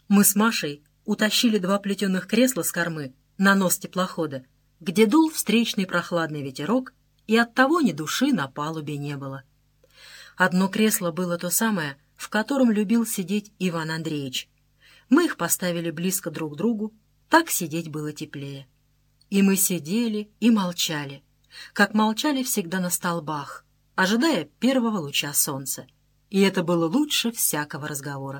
Мы с Машей утащили 2 плетеных кресла с кормы на нос теплохода, где дул встречный прохладный ветерок, и оттого ни души на палубе не было. Одно кресло было то самое, в котором любил сидеть Иван Андреевич. Мы их поставили близко друг к другу, так сидеть было теплее. И мы сидели и молчали, как молчали всегда на столбах, ожидая первого луча солнца. И это было лучше всякого разговора.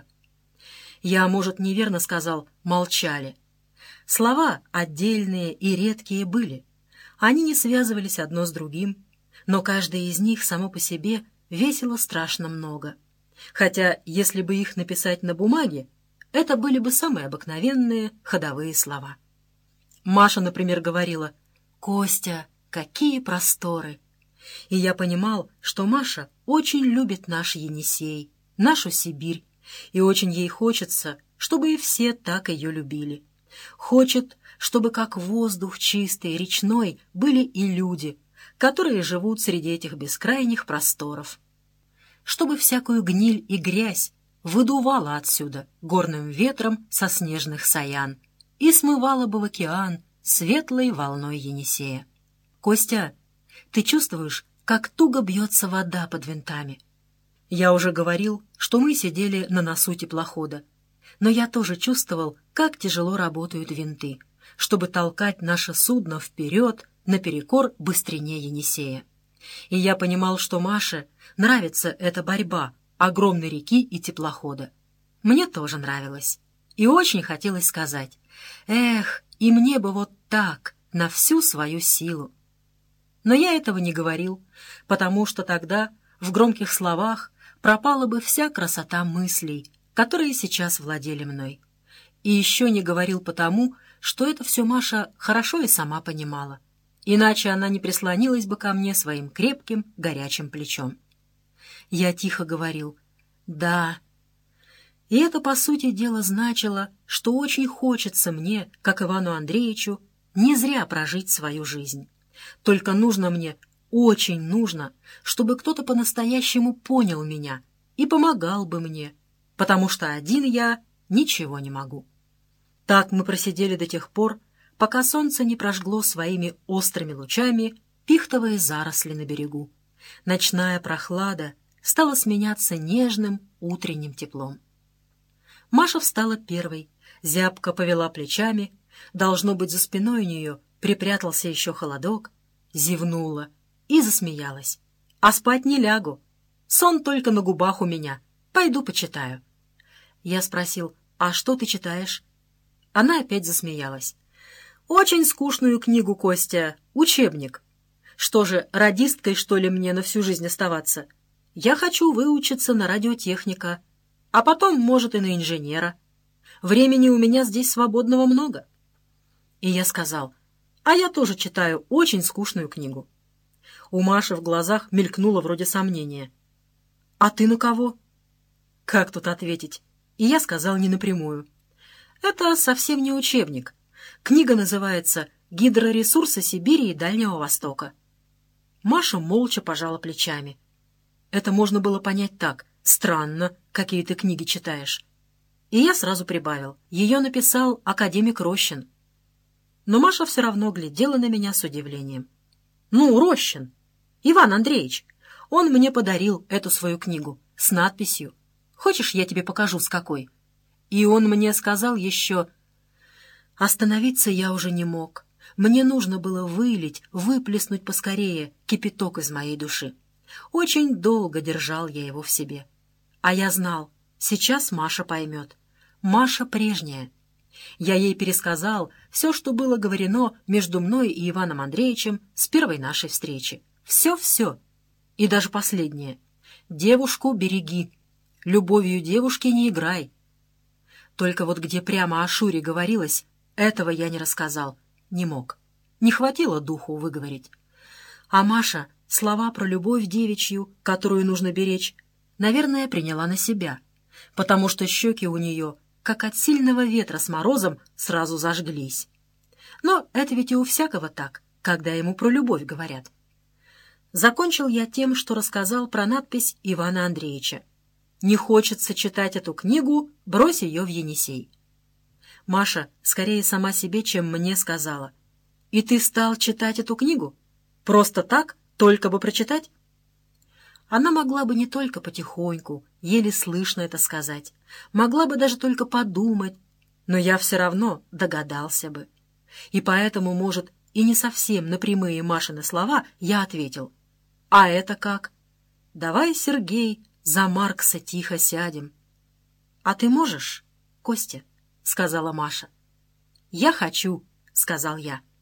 Я, может, неверно сказал «молчали». Слова отдельные и редкие были. Они не связывались одно с другим, но каждое из них само по себе весило страшно много. Хотя, если бы их написать на бумаге, это были бы самые обыкновенные ходовые слова. Маша, например, говорила: «Костя, какие просторы!» И я понимал, что Маша очень любит наш Енисей, нашу Сибирь, и очень ей хочется, чтобы и все так ее любили. Хочет, чтобы как воздух чистый, речной, были и люди, которые живут среди этих бескрайних просторов. Чтобы всякую гниль и грязь выдувала отсюда горным ветром со снежных саян и смывала бы в океан светлой волной Енисея. «Костя, ты чувствуешь, как туго бьется вода под винтами?» Я уже говорил, что мы сидели на носу теплохода, но я тоже чувствовал, как тяжело работают винты, чтобы толкать наше судно вперед наперекор быстрине Енисея. И я понимал, что Маше нравится эта борьба огромной реки и теплохода. Мне тоже нравилось. И очень хотелось сказать: «Эх, и мне бы вот так, на всю свою силу». Но я этого не говорил, потому что тогда в громких словах пропала бы вся красота мыслей, которые сейчас владели мной. И еще не говорил потому, что это все Маша хорошо и сама понимала. Иначе она не прислонилась бы ко мне своим крепким, горячим плечом. Я тихо говорил: «Да». И это, по сути дела, значило, что очень хочется мне, как Ивану Андреевичу, не зря прожить свою жизнь. Только нужно мне, очень нужно, чтобы кто-то по-настоящему понял меня и помогал бы мне, потому что один я ничего не могу. Так мы просидели до тех пор, пока солнце не прожгло своими острыми лучами пихтовые заросли на берегу. Ночная прохлада стала сменяться нежным утренним теплом. Маша встала первой, зябко повела плечами, должно быть, за спиной у нее припрятался еще холодок, зевнула и засмеялась. «А спать не лягу. Сон только на губах у меня. Пойду почитаю». Я спросил: «А что ты читаешь?» Она опять засмеялась. «Очень скучную книгу, Костя, учебник. Что же, радисткой, что ли, мне на всю жизнь оставаться? Я хочу выучиться на радиотехника, а потом, может, и на инженера. Времени у меня здесь свободного много». И я сказал: «А я тоже читаю очень скучную книгу». У Маши в глазах мелькнуло вроде сомнения. «А ты на кого?» Как тут ответить? И я сказал не напрямую: «Это совсем не учебник. Книга называется «Гидроресурсы Сибири и Дальнего Востока». Маша молча пожала плечами. Это можно было понять так: странно, какие ты книги читаешь. И я сразу прибавил: ее написал академик Рощин. Но Маша все равно глядела на меня с удивлением. «Ну, Рощин, Иван Андреевич, он мне подарил эту свою книгу с надписью. Хочешь, я тебе покажу, с какой?» И он мне сказал еще... Остановиться я уже не мог. Мне нужно было вылить, выплеснуть поскорее кипяток из моей души. Очень долго держал я его в себе. А я знал, сейчас Маша поймет. Маша прежняя. Я ей пересказал все, что было говорено между мной и Иваном Андреевичем с первой нашей встречи. Все-все. И даже последнее. «Девушку береги. Любовью девушки не играй». Только вот где прямо о Шуре говорилось, этого я не рассказал, не мог. Не хватило духу выговорить. А Маша слова про любовь девичью, которую нужно беречь, наверное, приняла на себя, потому что щеки у нее, как от сильного ветра с морозом, сразу зажглись. Но это ведь и у всякого так, когда ему про любовь говорят. Закончил я тем, что рассказал про надпись Ивана Андреевича. «Не хочется читать эту книгу, брось ее в Енисей». Маша скорее сама себе, чем мне сказала. «И ты стал читать эту книгу? Просто так? Только бы прочитать?» Она могла бы не только потихоньку, еле слышно это сказать, могла бы даже только подумать, но я все равно догадался бы. И поэтому, может, и не совсем на прямые Машины слова я ответил: «А это как? Давай, Сергей, за Маркса тихо сядем». «А ты можешь, Костя?» — сказала Маша. «Я хочу», — сказал я.